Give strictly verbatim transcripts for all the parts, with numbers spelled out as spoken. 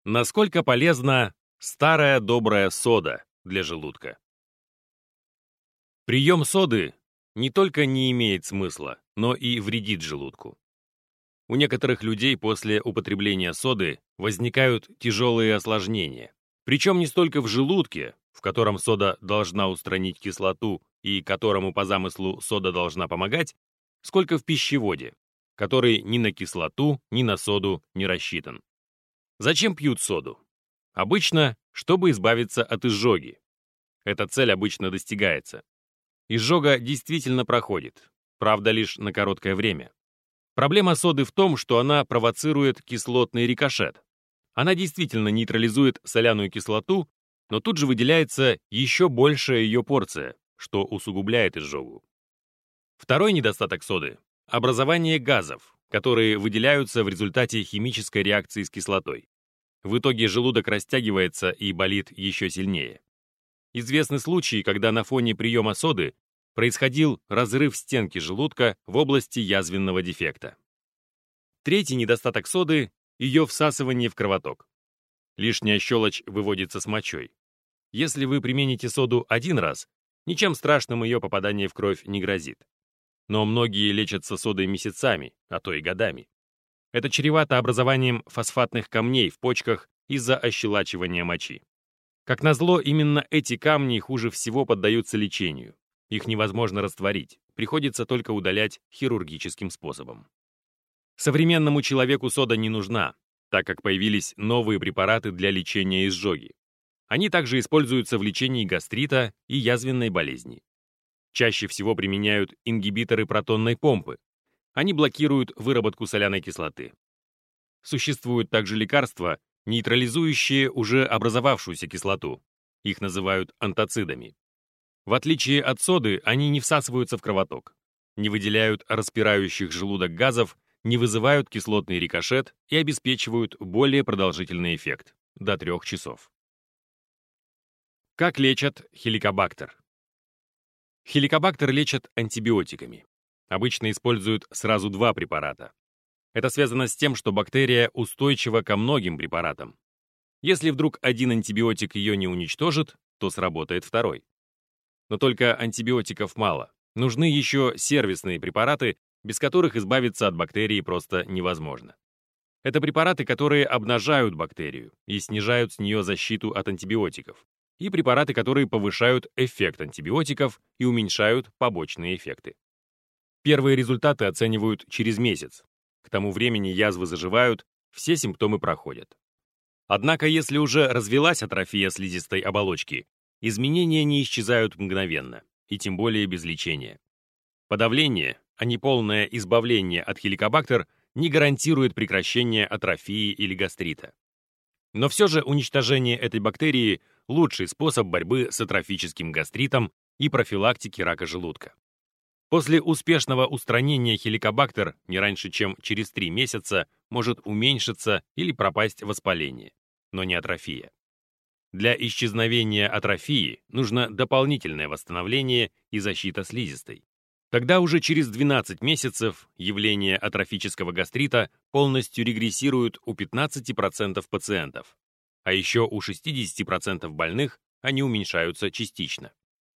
Насколько полезна старая добрая сода для желудка? Прием соды не только не имеет смысла, но и вредит желудку. У некоторых людей после употребления соды возникают тяжелые осложнения. Причем не столько в желудке, в котором сода должна устранить кислоту и которому по замыслу сода должна помогать, сколько в пищеводе, который ни на кислоту, ни на соду не рассчитан. Зачем пьют соду? Обычно, чтобы избавиться от изжоги. Эта цель обычно достигается. Изжога действительно проходит, правда, лишь на короткое время. Проблема соды в том, что она провоцирует кислотный рикошет. Она действительно нейтрализует соляную кислоту, но тут же выделяется еще большая ее порция, что усугубляет изжогу. Второй недостаток соды – образование газов, которые выделяются в результате химической реакции с кислотой. В итоге желудок растягивается и болит еще сильнее. Известны случаи, когда на фоне приема соды происходил разрыв стенки желудка в области язвенного дефекта. Третий недостаток соды – ее всасывание в кровоток. Лишняя щелочь выводится с мочой. Если вы примените соду один раз, ничем страшным ее попадание в кровь не грозит. Но многие лечатся содой месяцами, а то и годами. Это чревато образованием фосфатных камней в почках из-за ощелачивания мочи. Как назло, именно эти камни хуже всего поддаются лечению. Их невозможно растворить, приходится только удалять хирургическим способом. Современному человеку сода не нужна, так как появились новые препараты для лечения изжоги. Они также используются в лечении гастрита и язвенной болезни. Чаще всего применяют ингибиторы протонной помпы. Они блокируют выработку соляной кислоты. Существуют также лекарства, нейтрализующие уже образовавшуюся кислоту. Их называют антацидами. В отличие от соды, они не всасываются в кровоток, не выделяют распирающих желудок газов, не вызывают кислотный рикошет и обеспечивают более продолжительный эффект – до трех часов. Как лечат хеликобактер? Хеликобактер лечат антибиотиками. Обычно используют сразу два препарата. Это связано с тем, что бактерия устойчива ко многим препаратам. Если вдруг один антибиотик ее не уничтожит, то сработает второй. Но только антибиотиков мало. Нужны еще сервисные препараты, без которых избавиться от бактерии просто невозможно. Это препараты, которые обнажают бактерию и снижают с нее защиту от антибиотиков, и препараты, которые повышают эффект антибиотиков и уменьшают побочные эффекты. Первые результаты оценивают через месяц. К тому времени язвы заживают, все симптомы проходят. Однако, если уже развилась атрофия слизистой оболочки, изменения не исчезают мгновенно, и тем более без лечения. Подавление, а не полное избавление от хеликобактер, не гарантирует прекращение атрофии или гастрита. Но все же уничтожение этой бактерии – лучший способ борьбы с атрофическим гастритом и профилактики рака желудка. После успешного устранения хеликобактер не раньше, чем через три месяца, может уменьшиться или пропасть воспаление, но не атрофия. Для исчезновения атрофии нужно дополнительное восстановление и защита слизистой. Тогда уже через двенадцать месяцев явление атрофического гастрита полностью регрессирует у пятнадцати процентов пациентов, а еще у шестидесяти процентов больных они уменьшаются частично.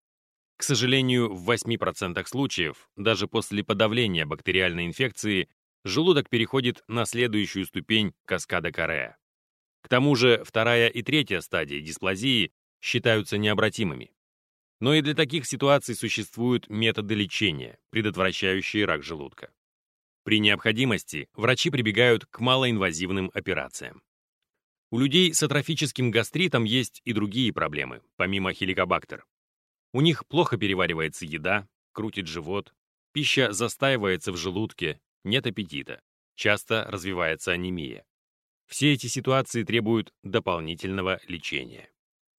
К сожалению, в восьми процентах случаев, даже после подавления бактериальной инфекции, желудок переходит на следующую ступень каскада Корея. К тому же вторая и третья стадии дисплазии считаются необратимыми. Но и для таких ситуаций существуют методы лечения, предотвращающие рак желудка. При необходимости врачи прибегают к малоинвазивным операциям. У людей с атрофическим гастритом есть и другие проблемы, помимо хеликобактер. У них плохо переваривается еда, крутит живот, пища застаивается в желудке, нет аппетита, часто развивается анемия. Все эти ситуации требуют дополнительного лечения.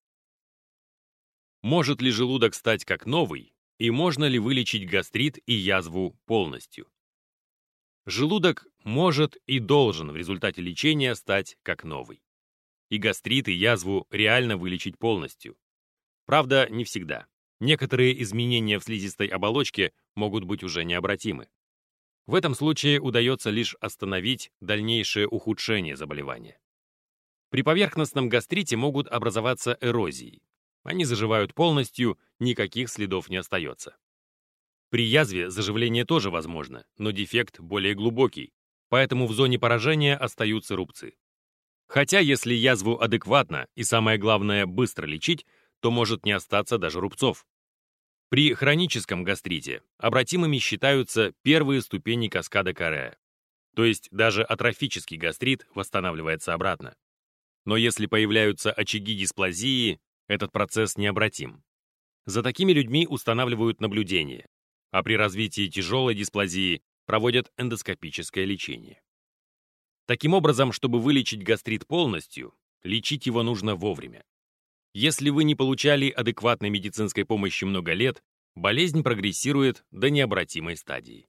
Может ли желудок стать как новый, и можно ли вылечить гастрит и язву полностью? Желудок может и должен в результате лечения стать как новый. И гастрит, и язву реально вылечить полностью. Правда, не всегда. Некоторые изменения в слизистой оболочке могут быть уже необратимы. В этом случае удается лишь остановить дальнейшее ухудшение заболевания. При поверхностном гастрите могут образоваться эрозии. Они заживают полностью, никаких следов не остается. При язве заживление тоже возможно, но дефект более глубокий, поэтому в зоне поражения остаются рубцы. Хотя если язву адекватно и, самое главное, быстро лечить, то может не остаться даже рубцов. При хроническом гастрите обратимыми считаются первые ступени каскада Корреа. То есть даже атрофический гастрит восстанавливается обратно. Но если появляются очаги дисплазии, этот процесс необратим. За такими людьми устанавливают наблюдение, а при развитии тяжелой дисплазии проводят эндоскопическое лечение. Таким образом, чтобы вылечить гастрит полностью, лечить его нужно вовремя. Если вы не получали адекватной медицинской помощи много лет, болезнь прогрессирует до необратимой стадии.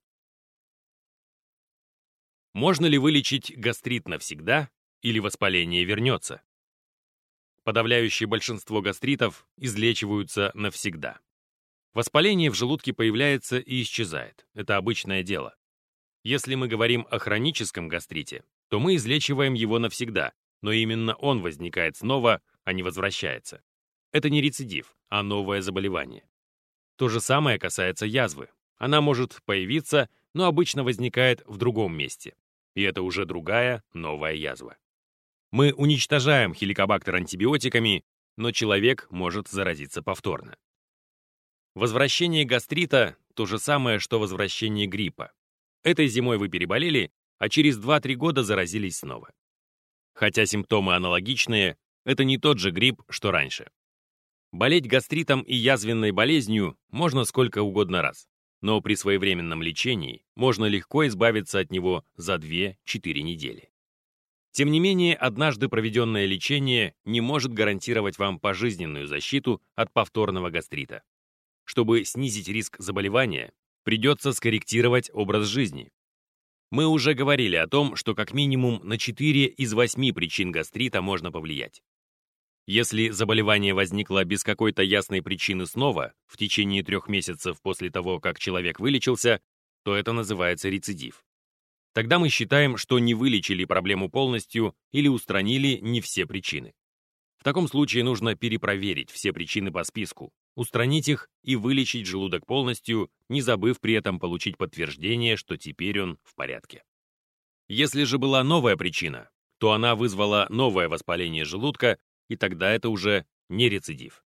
Можно ли вылечить гастрит навсегда или воспаление вернется? Подавляющее большинство гастритов излечиваются навсегда. Воспаление в желудке появляется и исчезает. Это обычное дело. Если мы говорим о хроническом гастрите, то мы излечиваем его навсегда, но именно он возникает снова, а не возвращается. Это не рецидив, а новое заболевание. То же самое касается язвы. Она может появиться, но обычно возникает в другом месте. И это уже другая, новая язва. Мы уничтожаем хеликобактер антибиотиками, но человек может заразиться повторно. Возвращение гастрита – то же самое, что возвращение гриппа. Этой зимой вы переболели, а через два-три года заразились снова. Хотя симптомы аналогичные, это не тот же грипп, что раньше. Болеть гастритом и язвенной болезнью можно сколько угодно раз, но при своевременном лечении можно легко избавиться от него за две-четыре недели. Тем не менее, однажды проведенное лечение не может гарантировать вам пожизненную защиту от повторного гастрита. Чтобы снизить риск заболевания, придется скорректировать образ жизни. Мы уже говорили о том, что как минимум на четыре из восьми причин гастрита можно повлиять. Если заболевание возникло без какой-то ясной причины снова в течение трех месяцев после того, как человек вылечился, то это называется рецидив. Тогда мы считаем, что не вылечили проблему полностью или устранили не все причины. В таком случае нужно перепроверить все причины по списку, устранить их и вылечить желудок полностью, не забыв при этом получить подтверждение, что теперь он в порядке. Если же была новая причина, то она вызвала новое воспаление желудка, и тогда это уже не рецидив.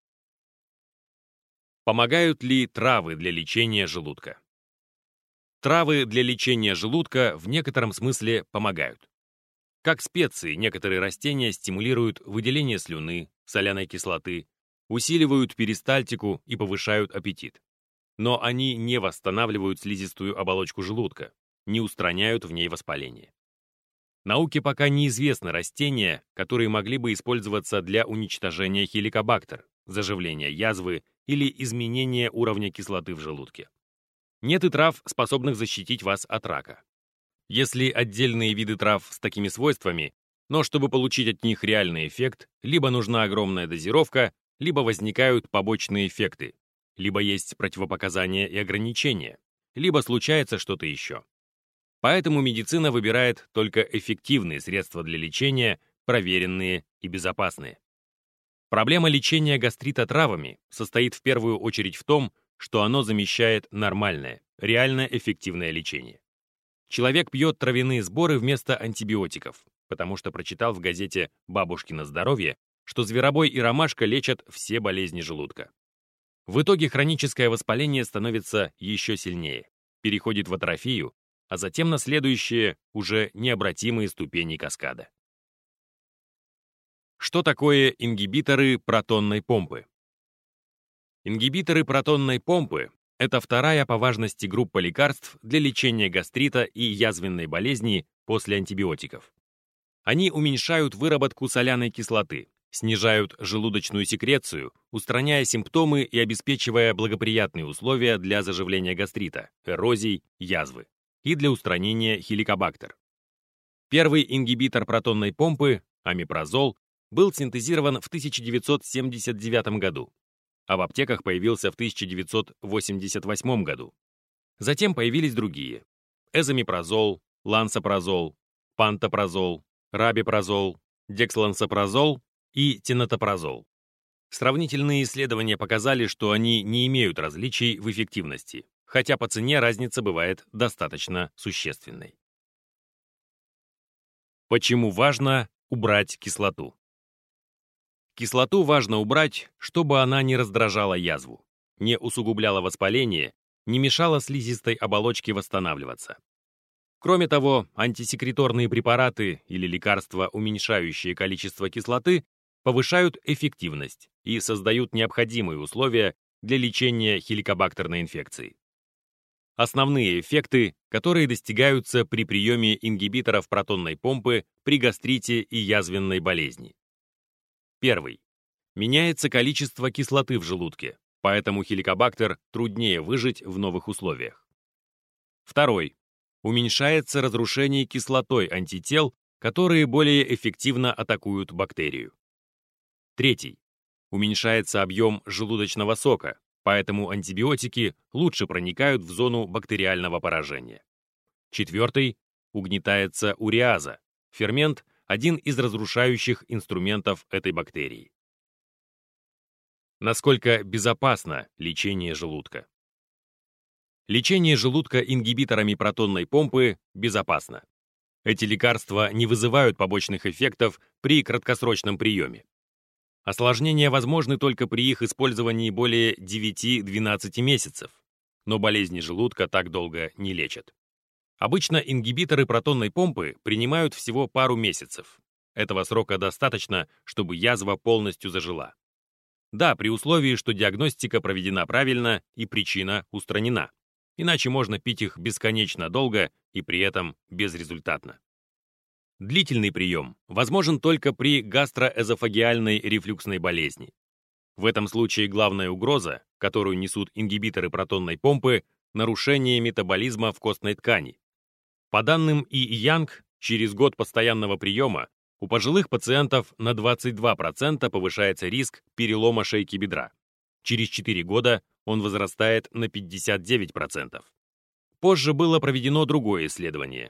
Помогают ли травы для лечения желудка? Травы для лечения желудка в некотором смысле помогают. Как специи, некоторые растения стимулируют выделение слюны, соляной кислоты, усиливают перистальтику и повышают аппетит. Но они не восстанавливают слизистую оболочку желудка, не устраняют в ней воспаление. Науке пока неизвестны растения, которые могли бы использоваться для уничтожения хеликобактер, заживления язвы или изменения уровня кислоты в желудке. Нет и трав, способных защитить вас от рака. Если отдельные виды трав с такими свойствами, но чтобы получить от них реальный эффект, либо нужна огромная дозировка, либо возникают побочные эффекты, либо есть противопоказания и ограничения, либо случается что-то еще. Поэтому медицина выбирает только эффективные средства для лечения, проверенные и безопасные. Проблема лечения гастрита травами состоит в первую очередь в том, что оно замещает нормальное, реально эффективное лечение. Человек пьет травяные сборы вместо антибиотиков, потому что прочитал в газете «Бабушкино здоровье», что зверобой и ромашка лечат все болезни желудка. В итоге хроническое воспаление становится еще сильнее, переходит в атрофию, а затем на следующие, уже необратимые ступени каскада. Что такое ингибиторы протонной помпы? Ингибиторы протонной помпы – это вторая по важности группа лекарств для лечения гастрита и язвенной болезни после антибиотиков. Они уменьшают выработку соляной кислоты, снижают желудочную секрецию, устраняя симптомы и обеспечивая благоприятные условия для заживления гастрита, эрозий, язвы и для устранения хеликобактер. Первый ингибитор протонной помпы, омепразол, был синтезирован в тысяча девятьсот семьдесят девятом году, а в аптеках появился в тысяча девятьсот восемьдесят восьмом году. Затем появились другие – эзомепразол, лансопразол, пантопразол, рабепразол, декслансопрозол и тенотопрозол. Сравнительные исследования показали, что они не имеют различий в эффективности, хотя по цене разница бывает достаточно существенной. Почему важно убрать кислоту? Кислоту важно убрать, чтобы она не раздражала язву, не усугубляла воспаление, не мешала слизистой оболочке восстанавливаться. Кроме того, антисекреторные препараты или лекарства, уменьшающие количество кислоты, повышают эффективность и создают необходимые условия для лечения хеликобактерной инфекции. Основные эффекты, которые достигаются при приеме ингибиторов протонной помпы при гастрите и язвенной болезни. Первый. Меняется количество кислоты в желудке, поэтому хеликобактер труднее выжить в новых условиях. Второй. Уменьшается разрушение кислотой антител, которые более эффективно атакуют бактерию. Третий. Уменьшается объем желудочного сока, поэтому антибиотики лучше проникают в зону бактериального поражения. Четвертый. Угнетается уреаза, фермент, один из разрушающих инструментов этой бактерии. Насколько безопасно лечение желудка? Лечение желудка ингибиторами протонной помпы безопасно. Эти лекарства не вызывают побочных эффектов при краткосрочном приеме. Осложнения возможны только при их использовании более девяти-двенадцати месяцев, но болезни желудка так долго не лечат. Обычно ингибиторы протонной помпы принимают всего пару месяцев. Этого срока достаточно, чтобы язва полностью зажила. Да, при условии, что диагностика проведена правильно и причина устранена. Иначе можно пить их бесконечно долго и при этом безрезультатно. Длительный прием возможен только при гастроэзофагиальной рефлюксной болезни. В этом случае главная угроза, которую несут ингибиторы протонной помпы, нарушение метаболизма в костной ткани. По данным И. Янг, через год постоянного приема у пожилых пациентов на двадцать два процента повышается риск перелома шейки бедра. Через четыре года он возрастает на пятьдесят девять процентов. Позже было проведено другое исследование.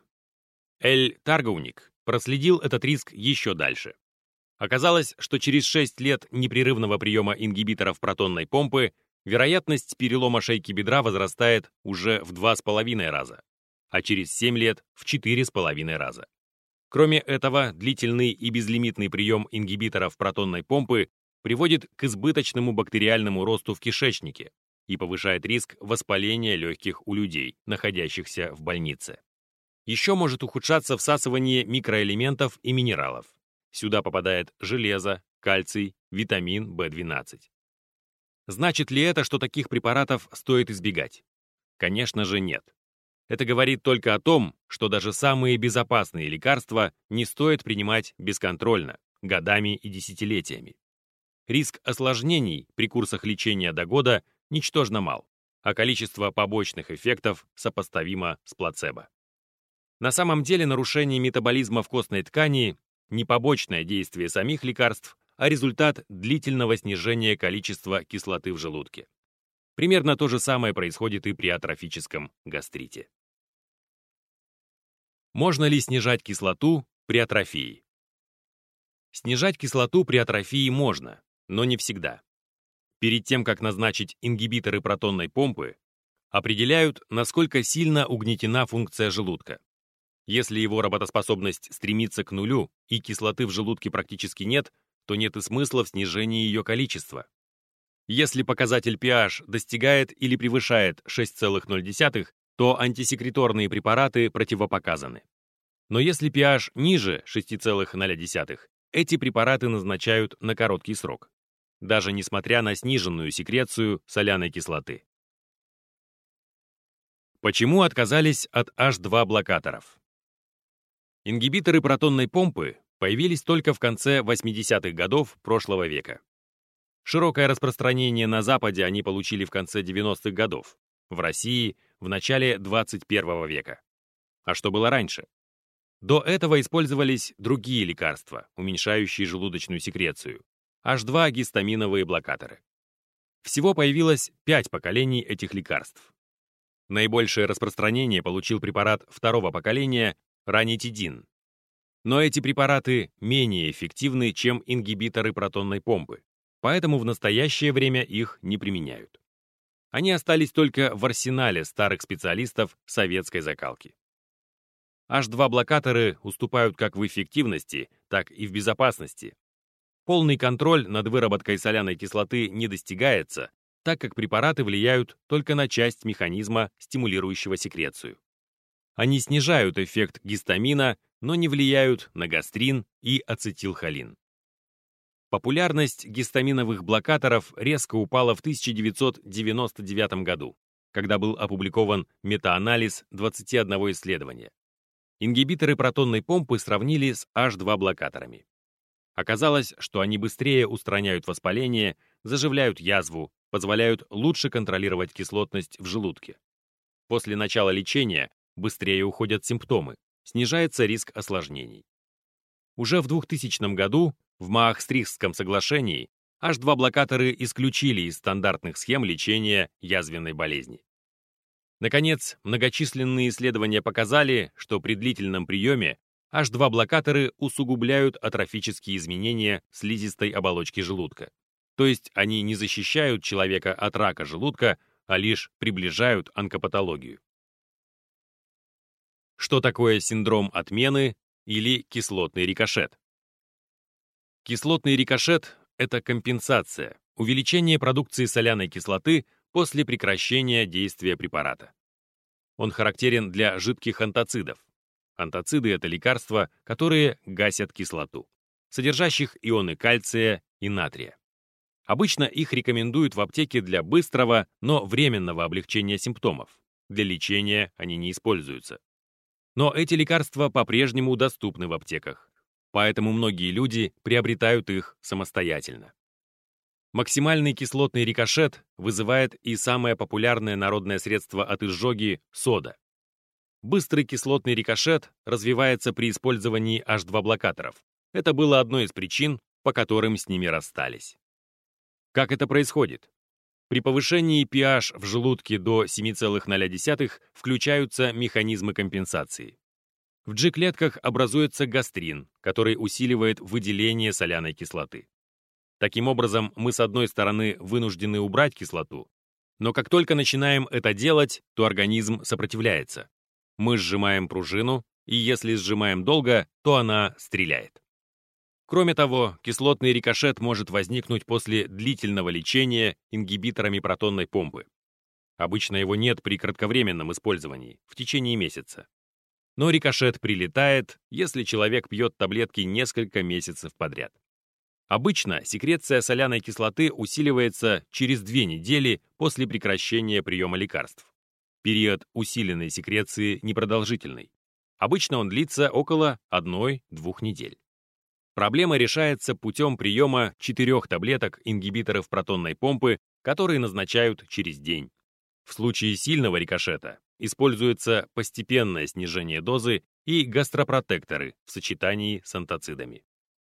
Эль Таргауник проследил этот риск еще дальше. Оказалось, что через шесть лет непрерывного приема ингибиторов протонной помпы вероятность перелома шейки бедра возрастает уже в два с половиной раза, а через семь лет в четыре с половиной раза. Кроме этого, длительный и безлимитный прием ингибиторов протонной помпы приводит к избыточному бактериальному росту в кишечнике и повышает риск воспаления легких у людей, находящихся в больнице. Еще может ухудшаться всасывание микроэлементов и минералов. Сюда попадает железо, кальций, витамин бэ двенадцать. Значит ли это, что таких препаратов стоит избегать? Конечно же нет. Это говорит только о том, что даже самые безопасные лекарства не стоит принимать бесконтрольно, годами и десятилетиями. Риск осложнений при курсах лечения до года ничтожно мал, а количество побочных эффектов сопоставимо с плацебо. На самом деле нарушение метаболизма в костной ткани не побочное действие самих лекарств, а результат длительного снижения количества кислоты в желудке. Примерно то же самое происходит и при атрофическом гастрите. Можно ли снижать кислоту при атрофии? Снижать кислоту при атрофии можно, но не всегда. Перед тем, как назначить ингибиторы протонной помпы, определяют, насколько сильно угнетена функция желудка. Если его работоспособность стремится к нулю и кислоты в желудке практически нет, то нет и смысла в снижении ее количества. Если показатель pH достигает или превышает шесть целых ноль десятых, то антисекреторные препараты противопоказаны. Но если pH ниже шести целых ноль десятых, эти препараты назначают на короткий срок, даже несмотря на сниженную секрецию соляной кислоты. Почему отказались от эйч два блокаторов? Ингибиторы протонной помпы появились только в конце восьмидесятых годов прошлого века. Широкое распространение на Западе они получили в конце девяностых годов, в России — в начале двадцать первого века. А что было раньше? До этого использовались другие лекарства, уменьшающие желудочную секрецию, эйч два гистаминовые блокаторы. Всего появилось пять поколений этих лекарств. Наибольшее распространение получил препарат второго поколения ранитидин. Но эти препараты менее эффективны, чем ингибиторы протонной помпы, поэтому в настоящее время их не применяют. Они остались только в арсенале старых специалистов советской закалки. эйч два блокаторы уступают как в эффективности, так и в безопасности. Полный контроль над выработкой соляной кислоты не достигается, так как препараты влияют только на часть механизма, стимулирующего секрецию. Они снижают эффект гистамина, но не влияют на гастрин и ацетилхолин. Популярность гистаминовых блокаторов резко упала в тысяча девятьсот девяносто девятом году, когда был опубликован метаанализ двадцати одного исследования. Ингибиторы протонной помпы сравнили с эйч два блокаторами. Оказалось, что они быстрее устраняют воспаление, заживляют язву, позволяют лучше контролировать кислотность в желудке. После начала лечения быстрее уходят симптомы, снижается риск осложнений. Уже в двухтысячном году в Маахстрихтском соглашении эйч два блокаторы исключили из стандартных схем лечения язвенной болезни. Наконец, многочисленные исследования показали, что при длительном приеме эйч два блокаторы усугубляют атрофические изменения слизистой оболочки желудка. То есть они не защищают человека от рака желудка, а лишь приближают онкопатологию. Что такое синдром отмены или кислотный рикошет? Кислотный рикошет – это компенсация, увеличение продукции соляной кислоты после прекращения действия препарата. Он характерен для жидких антацидов. Антациды – это лекарства, которые гасят кислоту, содержащих ионы кальция и натрия. Обычно их рекомендуют в аптеке для быстрого, но временного облегчения симптомов. Для лечения они не используются. Но эти лекарства по-прежнему доступны в аптеках, поэтому многие люди приобретают их самостоятельно. Максимальный кислотный рикошет вызывает и самое популярное народное средство от изжоги – сода. Быстрый кислотный рикошет развивается при использовании эйч два блокаторов. Это было одной из причин, по которым с ними расстались. Как это происходит? При повышении pH в желудке до семь целых ноль десятых включаются механизмы компенсации. В G-клетках образуется гастрин, который усиливает выделение соляной кислоты. Таким образом, мы с одной стороны вынуждены убрать кислоту, но как только начинаем это делать, то организм сопротивляется. Мы сжимаем пружину, и если сжимаем долго, то она стреляет. Кроме того, кислотный рикошет может возникнуть после длительного лечения ингибиторами протонной помпы. Обычно его нет при кратковременном использовании, в течение месяца. Но рикошет прилетает, если человек пьет таблетки несколько месяцев подряд. Обычно секреция соляной кислоты усиливается через две недели после прекращения приема лекарств. Период усиленной секреции непродолжительный. Обычно он длится около одной-двух недель. Проблема решается путем приема четырех таблеток ингибиторов протонной помпы, которые назначают через день. В случае сильного рикошета используется постепенное снижение дозы и гастропротекторы в сочетании с антацидами.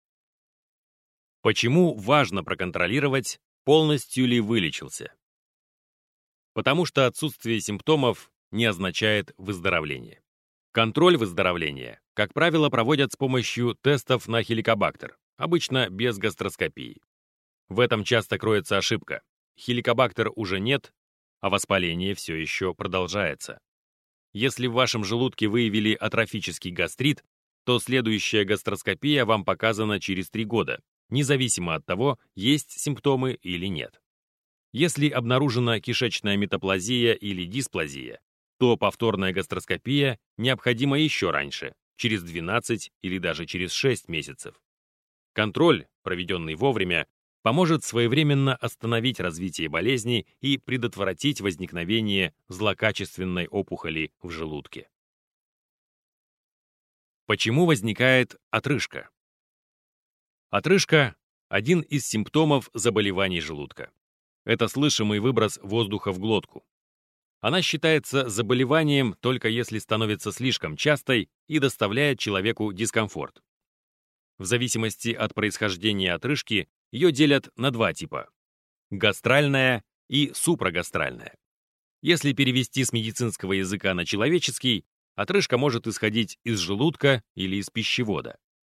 Почему важно проконтролировать, полностью ли вылечился? Потому что отсутствие симптомов не означает выздоровление. Контроль выздоровления, как правило, проводят с помощью тестов на хеликобактер, обычно без гастроскопии. В этом часто кроется ошибка. Хеликобактер уже нет, а воспаление все еще продолжается. Если в вашем желудке выявили атрофический гастрит, то следующая гастроскопия вам показана через три года, независимо от того, есть симптомы или нет. Если обнаружена кишечная метаплазия или дисплазия, то повторная гастроскопия необходима еще раньше, через двенадцать или даже через шесть месяцев. Контроль, проведенный вовремя, поможет своевременно остановить развитие болезни и предотвратить возникновение злокачественной опухоли в желудке. Почему возникает отрыжка? Отрыжка – один из симптомов заболеваний желудка. Это слышимый выброс воздуха в глотку. Она считается заболеванием только если становится слишком частой и доставляет человеку дискомфорт. В зависимости от происхождения отрыжки ее делят на два типа – гастральная и супрагастральная. Если перевести с медицинского языка на человеческий, отрыжка может исходить из желудка или из пищевода.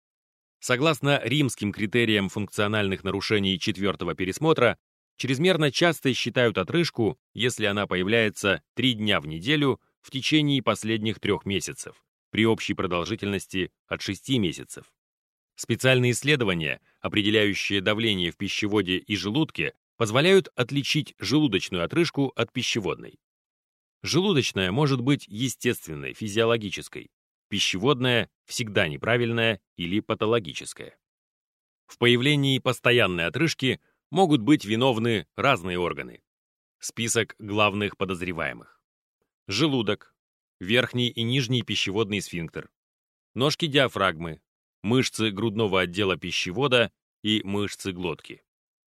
Согласно римским критериям функциональных нарушений четвертого пересмотра, чрезмерно часто считают отрыжку, если она появляется три дня в неделю в течение последних трех месяцев, при общей продолжительности от шести месяцев. Специальные исследования, определяющие давление в пищеводе и желудке, позволяют отличить желудочную отрыжку от пищеводной. Желудочная может быть естественной, физиологической. Пищеводная всегда неправильная или патологическая. В появлении постоянной отрыжки могут быть виновны разные органы. Список главных подозреваемых. Желудок, верхний и нижний пищеводный сфинктер, ножки диафрагмы, мышцы грудного отдела пищевода и мышцы глотки.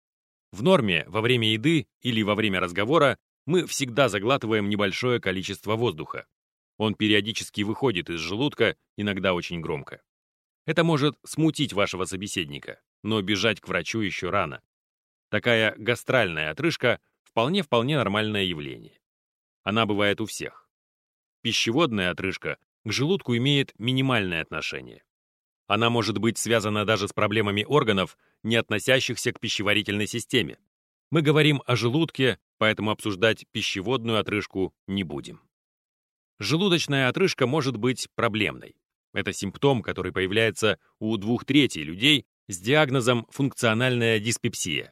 В норме во время еды или во время разговора мы всегда заглатываем небольшое количество воздуха. Он периодически выходит из желудка, иногда очень громко. Это может смутить вашего собеседника, но бежать к врачу еще рано. Такая гастральная отрыжка вполне-вполне нормальное явление. Она бывает у всех. Пищеводная отрыжка к желудку имеет минимальное отношение. Она может быть связана даже с проблемами органов, не относящихся к пищеварительной системе. Мы говорим о желудке, поэтому обсуждать пищеводную отрыжку не будем. Желудочная отрыжка может быть проблемной. Это симптом, который появляется у двух третей людей с диагнозом функциональная диспепсия.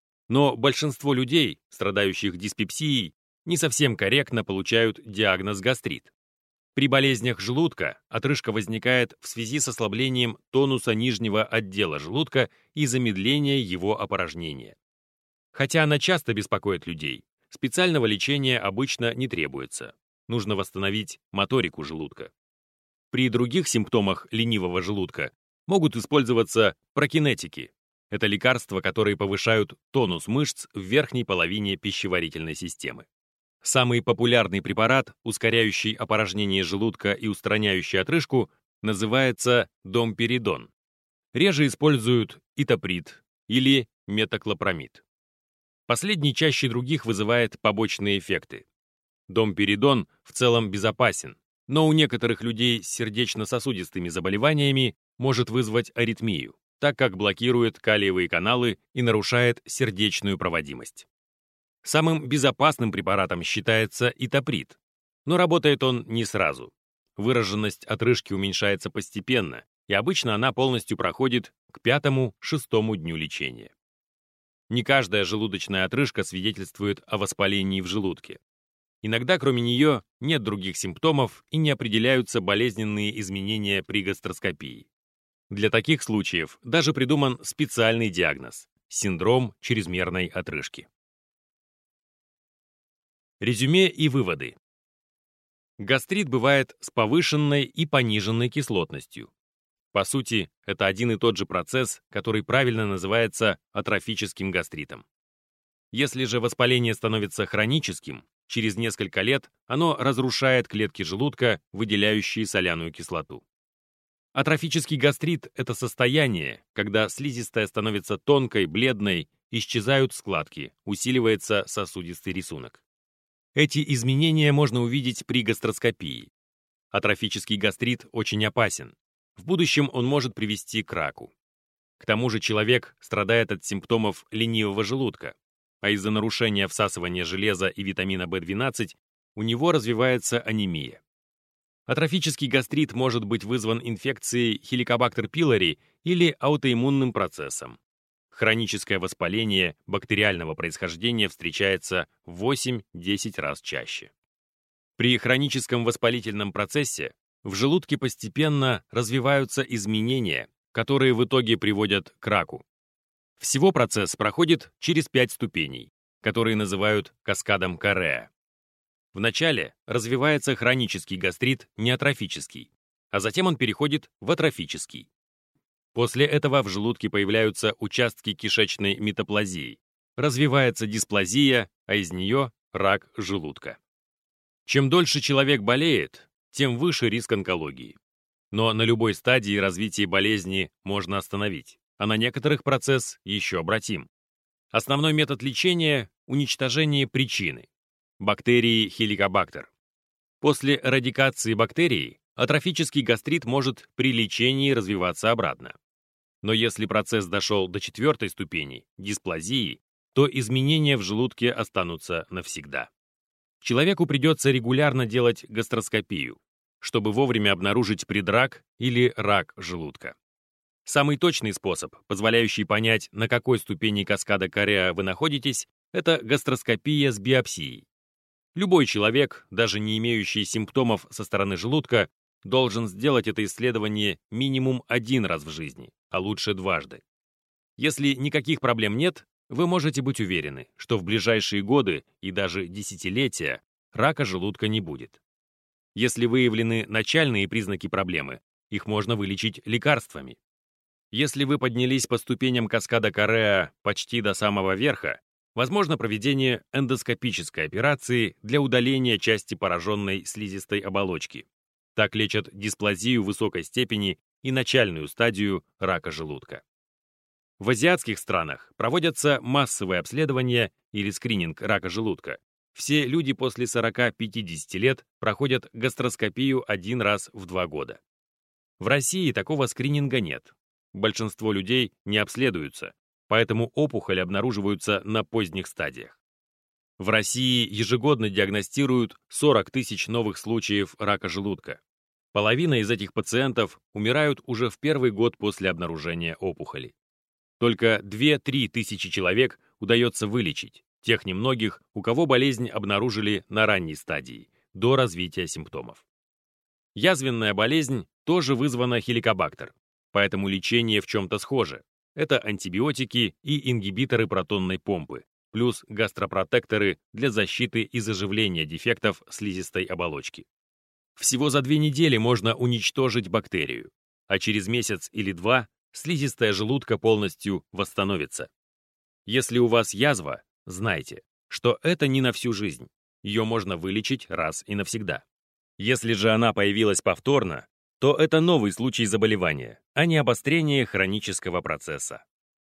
Но большинство людей, страдающих диспепсией, не совсем корректно получают диагноз гастрит. При болезнях желудка отрыжка возникает в связи с ослаблением тонуса нижнего отдела желудка и замедлением его опорожнения. Хотя она часто беспокоит людей, специального лечения обычно не требуется. Нужно восстановить моторику желудка. При других симптомах ленивого желудка могут использоваться прокинетики. Это лекарства, которые повышают тонус мышц в верхней половине пищеварительной системы. Самый популярный препарат, ускоряющий опорожнение желудка и устраняющий отрыжку, называется домперидон. Реже используют итоприд или метоклопрамид. Последний чаще других вызывает побочные эффекты. Домперидон в целом безопасен, но у некоторых людей с сердечно-сосудистыми заболеваниями может вызвать аритмию, так как блокирует калиевые каналы и нарушает сердечную проводимость. Самым безопасным препаратом считается итоприд, но работает он не сразу. Выраженность отрыжки уменьшается постепенно, и обычно она полностью проходит к пятому-шестому дню лечения. Не каждая желудочная отрыжка свидетельствует о воспалении в желудке. Иногда, кроме нее, нет других симптомов и не определяются болезненные изменения при гастроскопии. Для таких случаев даже придуман специальный диагноз – синдром чрезмерной отрыжки. Резюме и выводы. Гастрит бывает с повышенной и пониженной кислотностью. По сути, это один и тот же процесс, который правильно называется атрофическим гастритом. Если же воспаление становится хроническим, через несколько лет оно разрушает клетки желудка, выделяющие соляную кислоту. Атрофический гастрит – это состояние, когда слизистая становится тонкой, бледной, исчезают складки, усиливается сосудистый рисунок. Эти изменения можно увидеть при гастроскопии. Атрофический гастрит очень опасен. В будущем он может привести к раку. К тому же человек страдает от симптомов ленивого желудка, а из-за нарушения всасывания железа и витамина бэ двенадцать у него развивается анемия. Атрофический гастрит может быть вызван инфекцией Helicobacter pylori или аутоиммунным процессом. Хроническое воспаление бактериального происхождения встречается в восемь-десять раз чаще. При хроническом воспалительном процессе в желудке постепенно развиваются изменения, которые в итоге приводят к раку. Всего процесс проходит через пять ступеней, которые называют каскадом Корреа. Вначале развивается хронический гастрит неатрофический, а затем он переходит в атрофический. После этого в желудке появляются участки кишечной метаплазии, развивается дисплазия, а из нее рак желудка. Чем дольше человек болеет, тем выше риск онкологии. Но на любой стадии развития болезни можно остановить, а на некоторых процесс еще обратим. Основной метод лечения – уничтожение причины – бактерии Helicobacter. После эрадикации бактерий атрофический гастрит может при лечении развиваться обратно. Но если процесс дошел до четвертой ступени, дисплазии, то изменения в желудке останутся навсегда. Человеку придется регулярно делать гастроскопию, чтобы вовремя обнаружить предрак или рак желудка. Самый точный способ, позволяющий понять, на какой ступени каскада Кореа вы находитесь, это гастроскопия с биопсией. Любой человек, даже не имеющий симптомов со стороны желудка, должен сделать это исследование минимум один раз в жизни, а лучше дважды. Если никаких проблем нет, вы можете быть уверены, что в ближайшие годы и даже десятилетия рака желудка не будет. Если выявлены начальные признаки проблемы, их можно вылечить лекарствами. Если вы поднялись по ступеням каскада Кореа почти до самого верха, возможно проведение эндоскопической операции для удаления части пораженной слизистой оболочки. Так лечат дисплазию высокой степени и начальную стадию рака желудка. В азиатских странах проводятся массовые обследования или скрининг рака желудка. Все люди после сорока-пятидесяти лет проходят гастроскопию один раз в два года. В России такого скрининга нет. Большинство людей не обследуются, поэтому опухоли обнаруживаются на поздних стадиях. В России ежегодно диагностируют сорок тысяч новых случаев рака желудка. Половина из этих пациентов умирают уже в первый год после обнаружения опухоли. Только две-три тысячи человек удается вылечить, тех немногих, у кого болезнь обнаружили на ранней стадии, до развития симптомов. Язвенная болезнь тоже вызвана хеликобактер, поэтому лечение в чем-то схоже. Это антибиотики и ингибиторы протонной помпы, плюс гастропротекторы для защиты и заживления дефектов слизистой оболочки. Всего за две недели можно уничтожить бактерию, а через месяц или два слизистая желудка полностью восстановится. Если у вас язва, знайте, что это не на всю жизнь. Ее можно вылечить раз и навсегда. Если же она появилась повторно, то это новый случай заболевания, а не обострение хронического процесса.